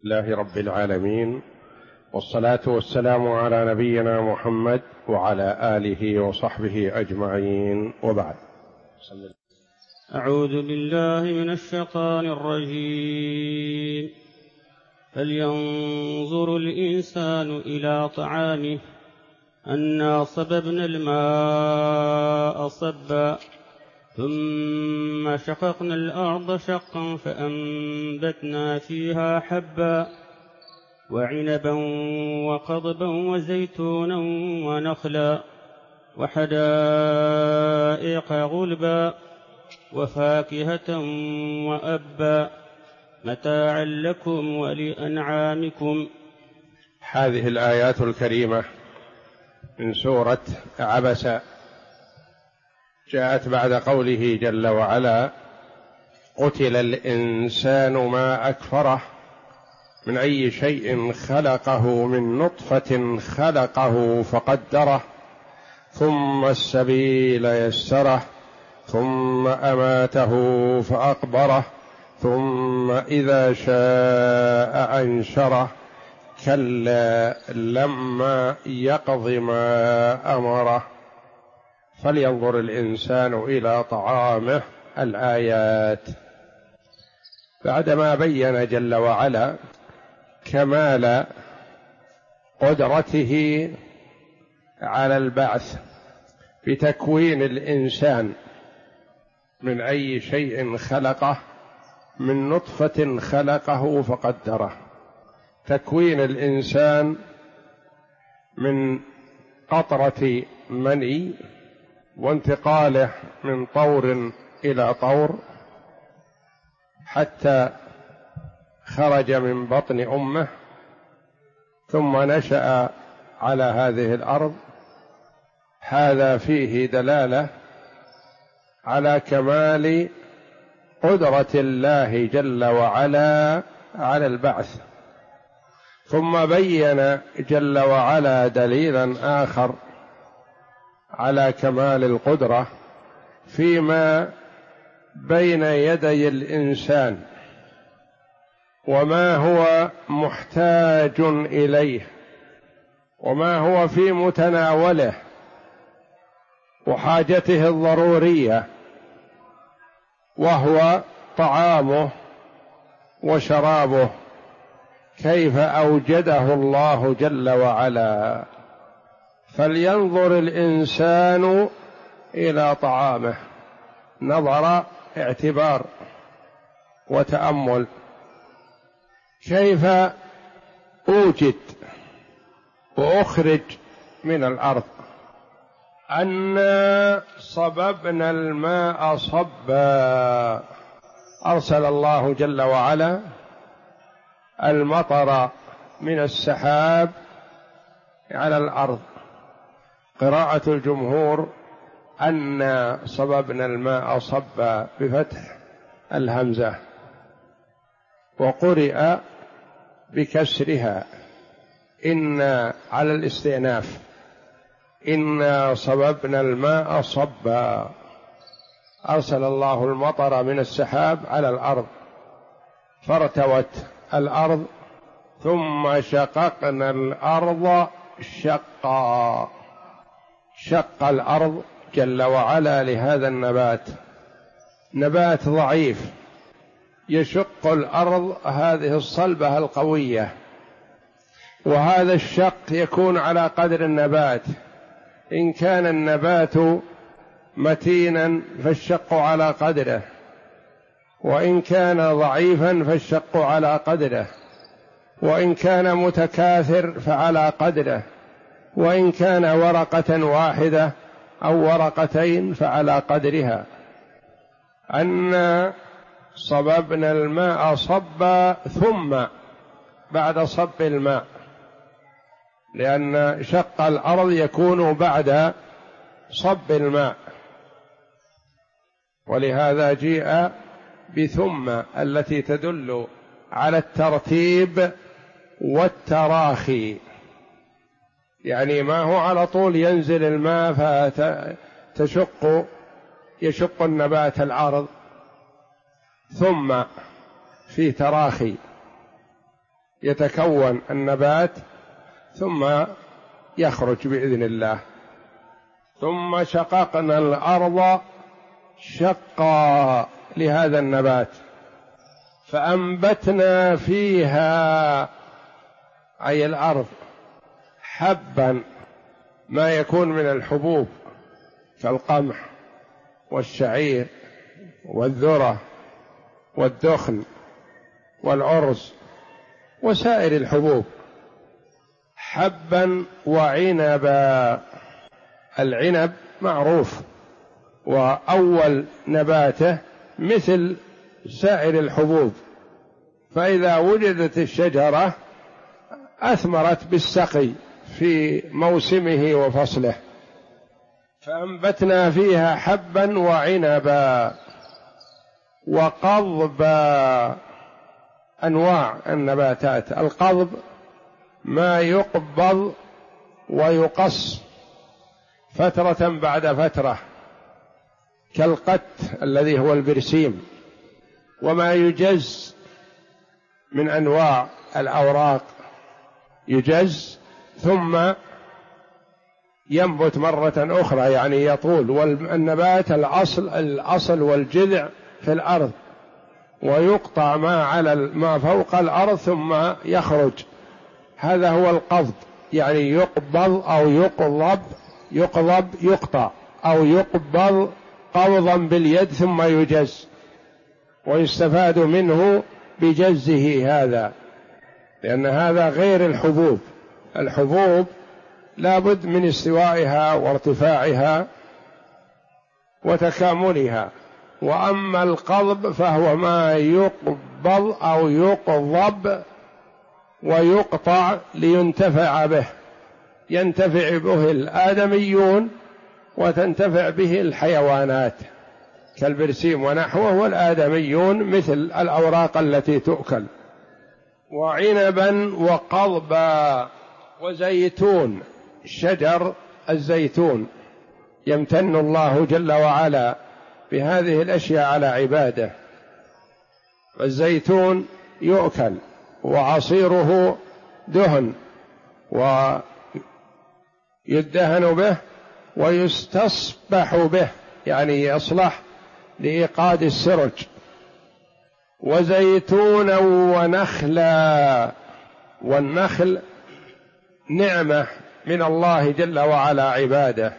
الله رب العالمين، والصلاة والسلام على نبينا محمد وعلى آله وصحبه أجمعين، وبعد. أعوذ بالله من الشيطان الرجيم. فلينظر الإنسان إلى طعامه أنا صببنا الماء صبا ثم شققنا الأرض شقا فأنبتنا فيها حبا وعنبا وقضبا وزيتونا ونخلا وحدائق غلبا وفاكهة وأبا متاعا لكم ولأنعامكم. هذه الآيات الكريمة من سورة عبس جاءت بعد قوله جل وعلا: قتل الإنسان ما أكفره من أي شيء خلقه من نطفة خلقه فقدره ثم السبيل يسره ثم أماته فأقبره ثم إذا شاء أنشره كلا لما يقض ما أمره فلينظر الإنسان إلى طعامه. الآيات بعدما بين جل وعلا كمال قدرته على البعث بتكوين الإنسان من أي شيء خلقه من نطفة خلقه فقدره، تكوين الإنسان من قطرة مني وانتقاله من طور إلى طور حتى خرج من بطن أمه ثم نشأ على هذه الأرض. هذا فيه دلالة على كمال قدرة الله جل وعلا على البعث. ثم بين جل وعلا دليلا آخر على كمال القدرة فيما بين يدي الإنسان وما هو محتاج إليه وما هو في متناوله وحاجته الضرورية، وهو طعامه وشرابه، كيف أوجده الله جل وعلا. فلينظر الإنسان إلى طعامه، نظر اعتبار وتأمل، كيف أوجد وأخرج من الأرض. أنا صببنا الماء صبا، أرسل الله جل وعلا المطر من السحاب على الأرض. قراءة الجمهور أنا صببنا الماء صبا بفتح الهمزة، وقرئ بكسرها إنا على الاستئناف، إنا صببنا الماء صبا. أرسل الله المطر من السحاب على الأرض فارتوت الأرض ثم شققنا الأرض شقا، شق الأرض جل وعلا لهذا النبات، نبات ضعيف يشق الأرض هذه الصلبة القوية، وهذا الشق يكون على قدر النبات. إن كان النبات متينا فالشق على قدره، وإن كان ضعيفا فالشق على قدره، وإن كان متكاثر فعلى قدره، وإن كان ورقة واحدة أو ورقتين فعلى قدرها. أنا صببنا الماء صبا، ثم بعد صب الماء، لأن شق الأرض يكون بعد صب الماء، ولهذا جيء بثم التي تدل على الترتيب والتراخي، يعني ما هو على طول ينزل الماء يشق النبات الأرض، ثم في تراخي يتكون النبات ثم يخرج بإذن الله. ثم شققنا الأرض شقا لهذا النبات فأنبتنا فيها، أي الأرض، حبا، ما يكون من الحبوب كالقمح والشعير والذرة والدخن والعرس وسائر الحبوب، حبا وعنبا. العنب معروف، وأول نباته مثل سائر الحبوب، فإذا وجدت الشجرة أثمرت بالسقي في موسمه وفصله. فأنبتنا فيها حبا وعنبا وقضبا، أنواع النباتات. القضب ما يقبض ويقص فترة بعد فترة كالقت الذي هو البرسيم، وما يجز من أنواع الأوراق يجز ثم ينبت مرة أخرى، يعني يطول. والنبات الأصل والجذع في الأرض، ويقطع ما فوق الأرض ثم يخرج. هذا هو القبض، يعني يقبض أو يقطع أو يقبض قبضا باليد ثم يجز، ويستفاد منه بجزه هذا، لأن هذا غير الحبوب. الحبوب لا بد من استوائها وارتفاعها وتكاملها، وأما القضب فهو ما يقبض أو يقضب ويقطع لينتفع به، ينتفع به الآدميون وتنتفع به الحيوانات كالبرسيم ونحوه، والآدميون مثل الأوراق التي تؤكل. وعنبا وقضبا وزيتون، شجر الزيتون يمتن الله جل وعلا بهذه الأشياء على عباده. والزيتون يؤكل وعصيره دهن ويدهن به ويستصبح به، يعني يصلح لإيقاد السرج. وزيتونا ونخلا، والنخل نعمة من الله جل وعلا عباده،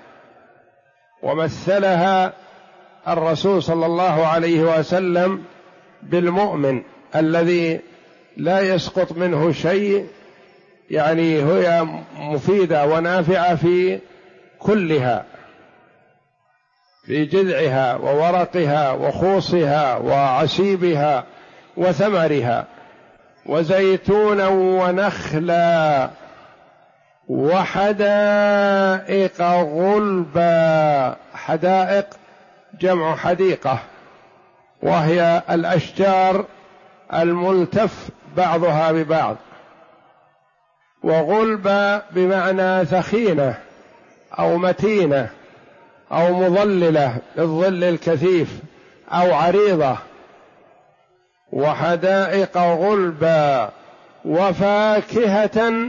ومثلها الرسول صلى الله عليه وسلم بالمؤمن الذي لا يسقط منه شيء، يعني هي مفيدة ونافعة في كلها، في جذعها وورقها وخوصها وعسيبها وثمرها. وزيتونا ونخلا وحدائق غلبا. حدائق جمع حديقة، وهي الأشجار الملتف بعضها ببعض. وغلبا بمعنى ثخينة أو متينة أو مظللة بالظل الكثيف أو عريضة. وحدائق غلبا وفاكهة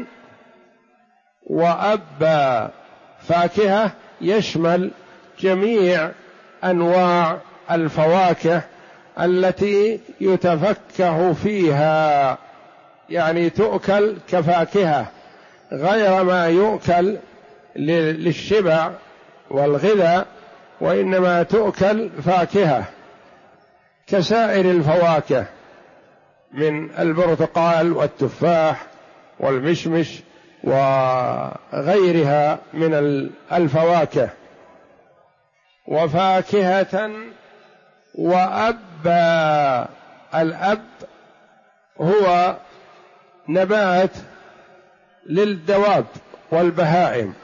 وأبا. فاكهة يشمل جميع أنواع الفواكه التي يتفكه فيها، يعني تؤكل كفاكهة غير ما يؤكل للشبع والغذاء، وإنما تؤكل فاكهة كسائر الفواكه من البرتقال والتفاح والمشمش وغيرها من الفواكه. وفاكهة وأبا. الأب هو نبات للدواب والبهائم،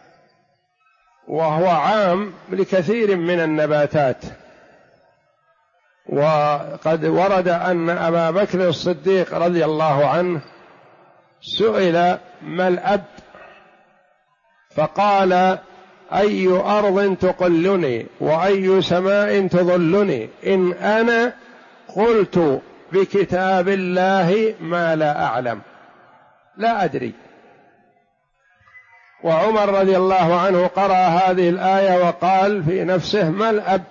وهو عام لكثير من النباتات. وقد ورد أن أبا بكر الصديق رضي الله عنه سئل ما الأب، فقال: أي أرض تقلني وأي سماء تظلني إن أنا قلت بكتاب الله ما لا أعلم. لا أدري. وعمر رضي الله عنه قرأ هذه الآية وقال في نفسه: ما الأب؟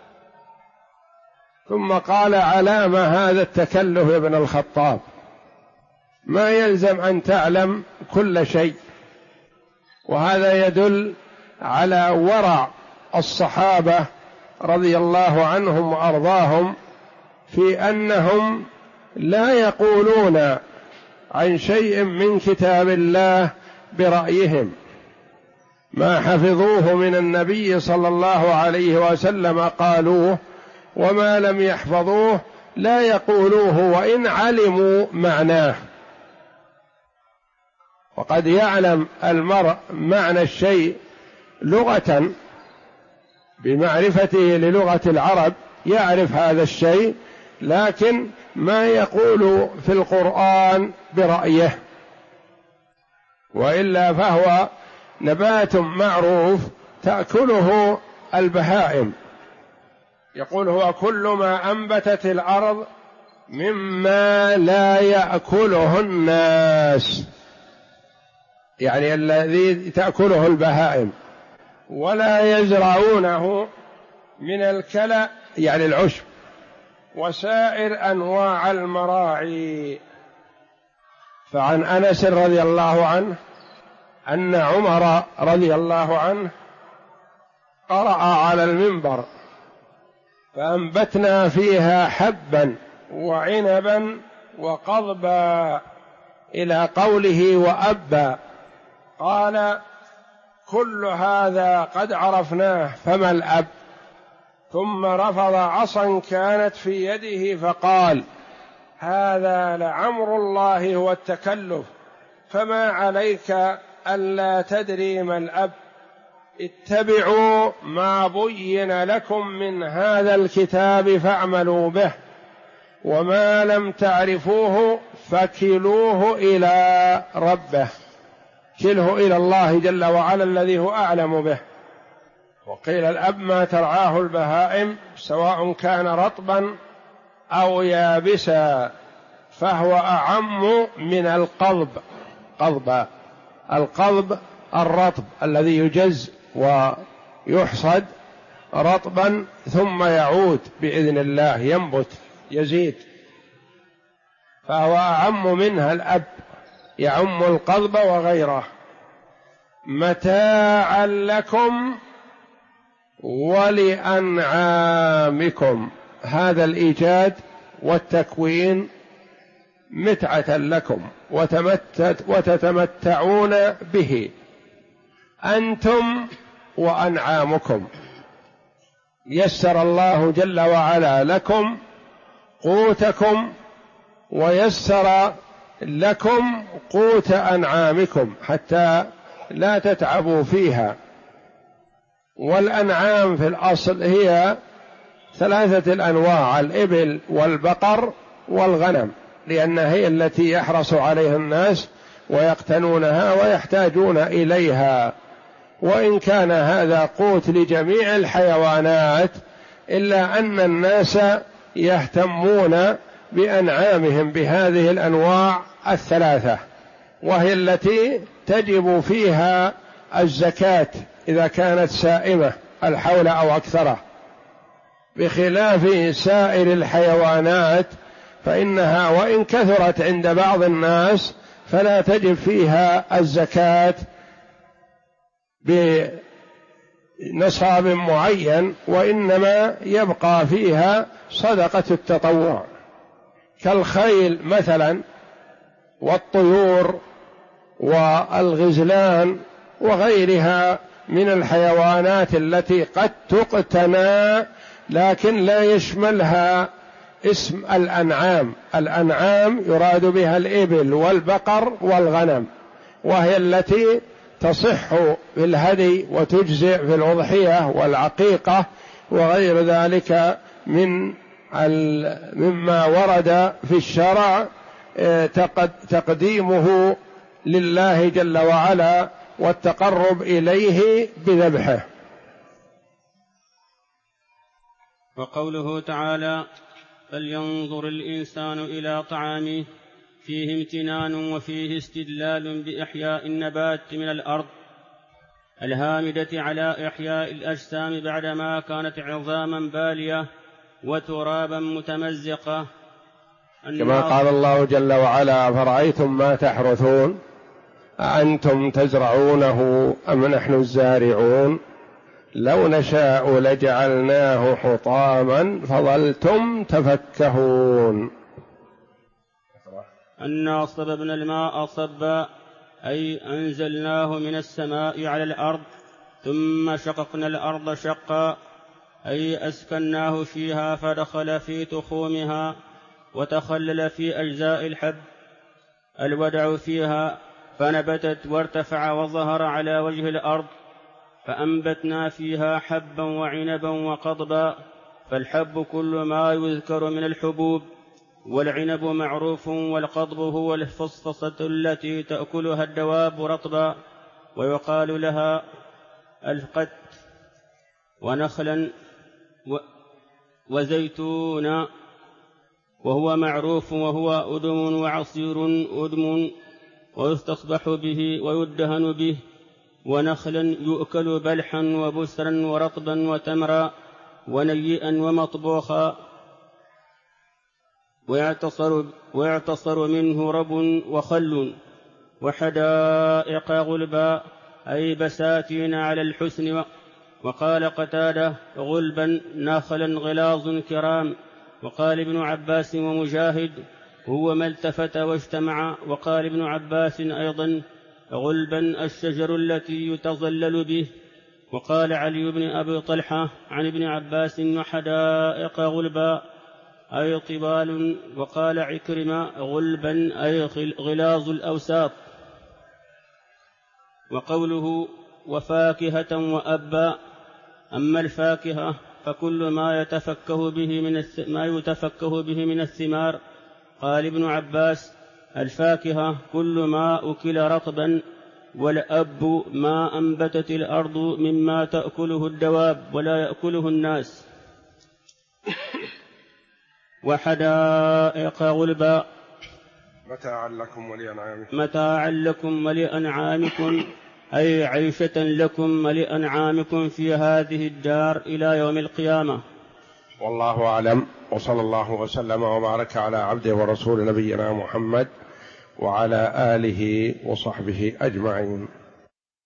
ثم قال: علام هذا التكلف يا ابن الخطاب؟ ما يلزم أن تعلم كل شيء. وهذا يدل على ورع الصحابة رضي الله عنهم وأرضاهم في أنهم لا يقولون عن شيء من كتاب الله برأيهم، ما حفظوه من النبي صلى الله عليه وسلم قالوه، وما لم يحفظوه لا يقولوه وإن علموا معناه. وقد يعلم المرء معنى الشيء لغة بمعرفته للغة العرب، يعرف هذا الشيء، لكن ما يقول في القرآن برأيه، وإلا فهو نبات معروف تأكله البهائم. يقول: هو كل ما أنبتت الأرض مما لا يأكله الناس، يعني الذي تأكله البهائم، ولا يزرعونه من الكلأ يعني العشب وسائر أنواع المراعي. فعن أنس رضي الله عنه أن عمر رضي الله عنه قرأ على المنبر: فأنبتنا فيها حبا وعنبا وقضبا، إلى قوله وأبا. قال: كل هذا قد عرفناه، فما الأب؟ ثم رفض عصا كانت في يده فقال: هذا لعمر الله هو التكلف، فما عليك ألا تدري ما الأب؟ اتبعوا ما بين لكم من هذا الكتاب فاعملوا به، وما لم تعرفوه فكلوه إلى ربه، كله إلى الله جل وعلا الذي هو أعلم به. وقيل الأب ما ترعاه البهائم سواء كان رطبا أو يابسا، فهو أعم من القضب. قضب، القضب الرطب الذي يجز ويحصد رطبا ثم يعود بإذن الله، ينبت يزيد، فهو أعم منها الأب، يعم القضب وغيره. متاعا لكم ولأنعامكم، هذا الإيجاد والتكوين متعة لكم وتتمتعون به أنتم وأنعامكم. يسر الله جل وعلا لكم قوتكم ويسر لكم قوت أنعامكم حتى لا تتعبوا فيها. والأنعام في الأصل هي ثلاثة الأنواع: الإبل والبقر والغنم، لأنها هي التي يحرص عليها الناس ويقتنونها ويحتاجون إليها. وإن كان هذا قوت لجميع الحيوانات، إلا أن الناس يهتمون بأنعامهم بهذه الأنواع الثلاثة، وهي التي تجب فيها الزكاة إذا كانت سائمة الحول أو أكثره، بخلاف سائر الحيوانات فإنها وإن كثرت عند بعض الناس فلا تجب فيها الزكاة بنصاب معين، وإنما يبقى فيها صدقة التطوع، كالخيل مثلا والطيور والغزلان وغيرها من الحيوانات التي قد تقتنى لكن لا يشملها اسم الأنعام. الأنعام يراد بها الإبل والبقر والغنم، وهي التي تصح في الهدي وتجزئ في الأضحية والعقيقة وغير ذلك مما ورد في الشرع تقديمه لله جل وعلا والتقرب إليه بذبحه. وقوله تعالى: فلينظر الإنسان إلى طعامه، فيه امتنان وفيه استدلال بإحياء النبات من الأرض الهامدة على إحياء الأجسام بعدما كانت عظاما بالية وترابا متمزقة. كما قال الله جل وعلا: فرأيتم ما تحرثون أأنتم تزرعونه أم نحن الزارعون لو نشاء لجعلناه حطاما فظلتم تفكهون. أنا صببنا الماء صبا أي أنزلناه من السماء على الأرض ثم شققنا الأرض شقا أي أسكناه فيها فدخل في تخومها وتخلل في أجزاء الحب الودع فيها فنبتت وارتفع وظهر على وجه الأرض فأنبتنا فيها حبا وعنبا وقضبا. فالحب كل ما يذكر من الحبوب، والعنب معروف، والقضب هو الفصفصة التي تأكلها الدواب رطبا ويقال لها القت. ونخلا وزيتونا وهو معروف وهو أدم وعصير أدم ويستصبح به ويدهن به. ونخلا يؤكل بلحا وبسرا ورطبا وتمرا ونيئا ومطبوخا ويعتصر منه رب وخل. وحدائق غلبا أي بساتين على الحسن. وقال قتادة غلبا نخلا غلاظ كرام. وقال ابن عباس ومجاهد هو ما التفت واجتمع. وقال ابن عباس أيضا غلبا الشجر التي يتظلل به. وقال علي بن أبي طلحة عن ابن عباس وحدائق غلبا أي طبال. وقال عكرمة غلبا أي غلاظ الأوساط. وقوله وفاكهة وأبا، أما الفاكهة فكل ما يتفكه به من الثمار. قال ابن عباس الفاكهة كل ما أكل رطبا، والأب ما أنبتت الأرض مما تأكله الدواب ولا يأكله الناس. وحدائق غلبا متاعا لكم ولأنعامكم أي عيشة لكم ولأنعامكم في هذه الدار إلى يوم القيامة. والله أعلم، وصلى الله وسلم وبارك على عبده ورسول نبينا محمد وعلى آله وصحبه أجمعين.